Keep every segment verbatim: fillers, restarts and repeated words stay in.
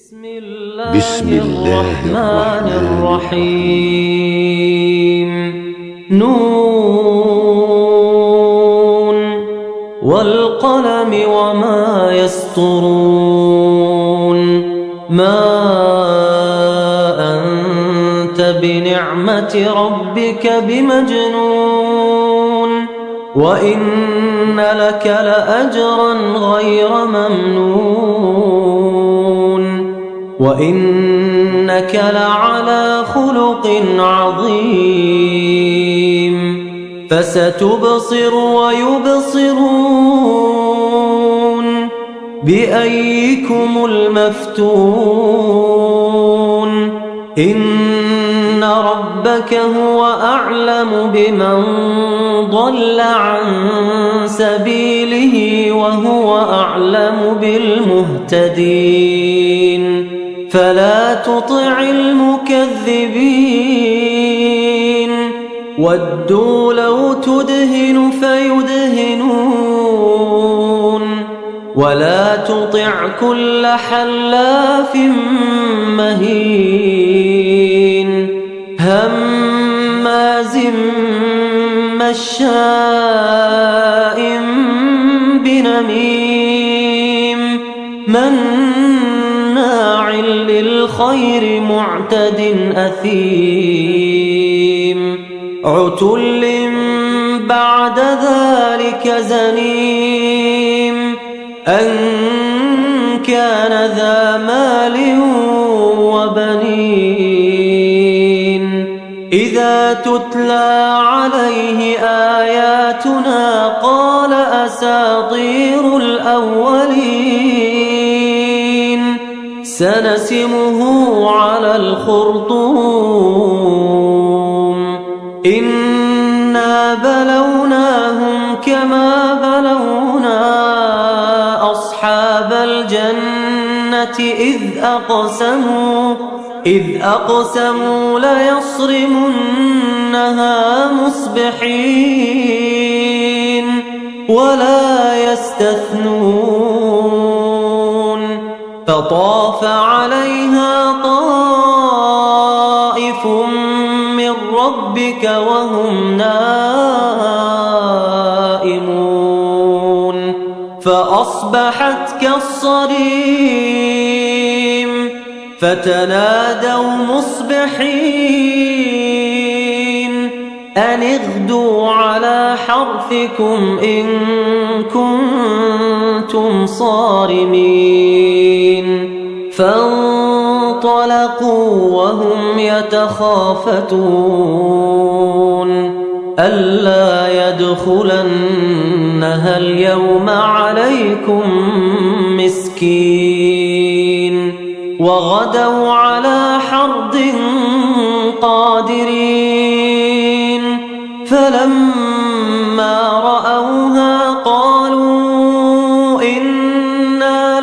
بسم الله الرحمن الرحيم. نون والقلم وما يسطرون. ما أنت بنعمة ربك بمجنون، وإن لك لأجرا غير ممنون، وإنك لعلى خلق عظيم. فستبصر ويبصرون بأيكم المفتون. إن ربك هو أعلم بمن ضل عن سبيله وهو أعلم بالمهتدين. فلا تطع المكذبين، ودوا لو تدهن فيدهنون. ولا تطع كل حلاف مهين، هماز مشاء بنميم، مناع للخير معتد أثيم. عتل بعد ذلك زنيم، أن كان ذا مال وبنين. إذا تتلى عليه آياتنا قال أساطير الأولين. سنسمه على الخرطوم. إنا بلوناهم كما بلونا أصحاب الجنة إذ أقسموا إذ أقسموا ليصرمنها مصبحين ولا يستثنون. فطاف عليها طائف من ربك وهم نائمون، فأصبحت كالصريم. فتنادوا مصبحين أن اغدوا على حرثكم إن كنتم صارمين. فانطلقوا وهم يتخافتون ألا يدخلنها اليوم عليكم مسكين. وغدوا على حرد قادرين. فلما رأوها قالوا إنا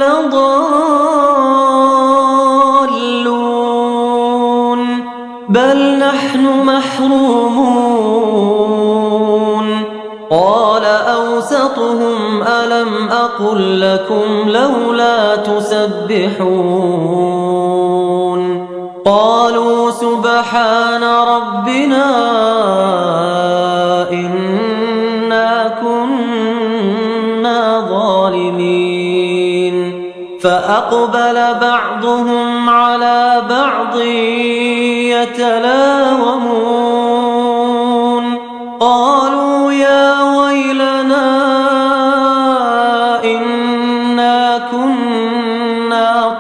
لضالون بل نحن محرومون. قال أوسطهم ألم أقل لكم لولا تسبحون. قالوا سبحان ربنا إنا كنا ظالمين. فأقبل بعضهم على بعض يتلاومون. قالوا يا ويلنا إنا كنا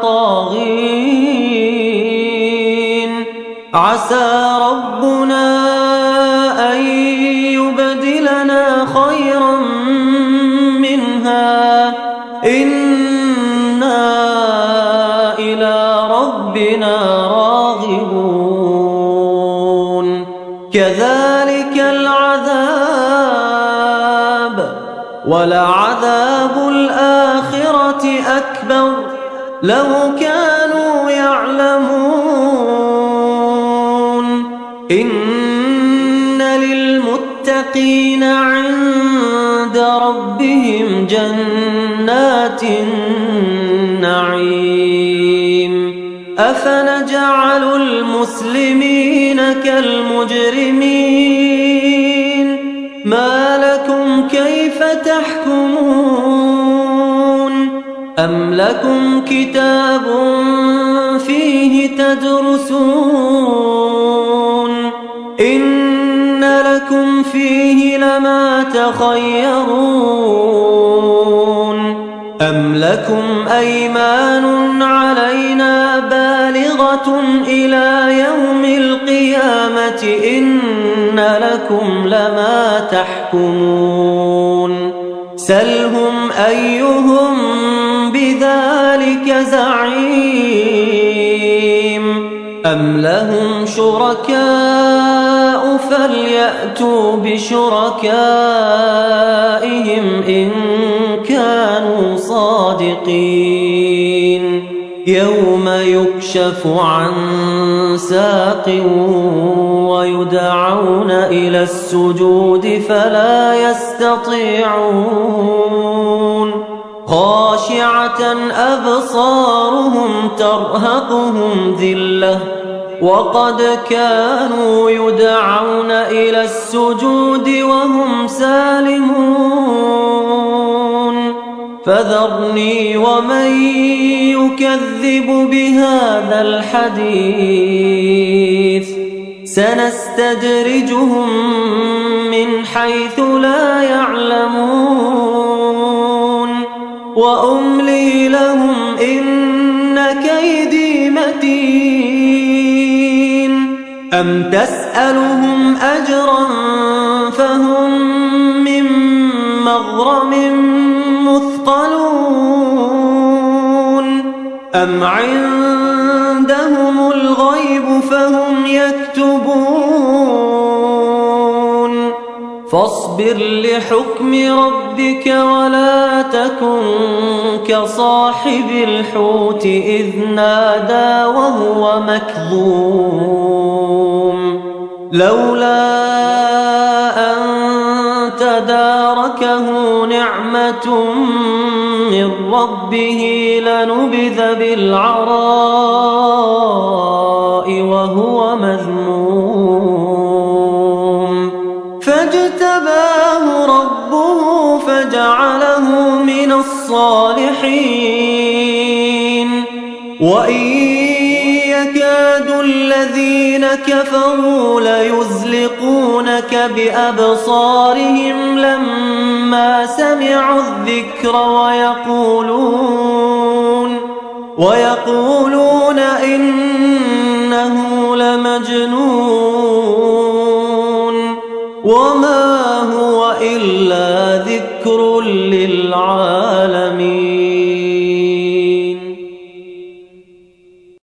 طاغين. عسى ربنا أن يبدلنا خيرا منها إنا إلى ربنا راغبون. كذلك العذاب ولعذاب الآخرة أكبر لو كانوا يعلمون. إن للمتقين عند ربهم جنات النعيم. أفنجعل المسلمين كالمجرمين ما لكم كيف تحكمون أم لكم كتاب فيه تدرسون إن لكم فيه لما تخيرون أم لكم أيمان علينا بالغة إلى يوم القيامة إن لكم لما تحكمون سلهم أيهم بذلك زعيم أم لهم شركاء فليأتوا بشركائهم إن كانوا صادقين يوم يكشف عن ساق ويدعون إلى السجود فلا يستطيعون خاشعة أبصارهم ترهقهم ذلة وقد كانوا يدعون إلى السجود وهم سالمون فذرني ومن يكذب بهذا الحديث سنستدرجهم من حيث لا يعلمون وأملي لهم إن كيدي متين أم تسألهم أجرا فهم من مغرم مثقلون أم عندهم الغيب فهم يكتبون فاصبر لحكم ربك ولا تكن كصاحب الحوت إذ نادى وهو مكظوم لولا أن تداركه نعمة من ربه لنبذ بالعراء وهو مذموم فاجتباه ربه فجعله من الصالحين وإن يكاد الذين كفروا ليزلقونك بأبصارهم لما سمعوا الذكر ويقولون ويقولون إنه لمجنون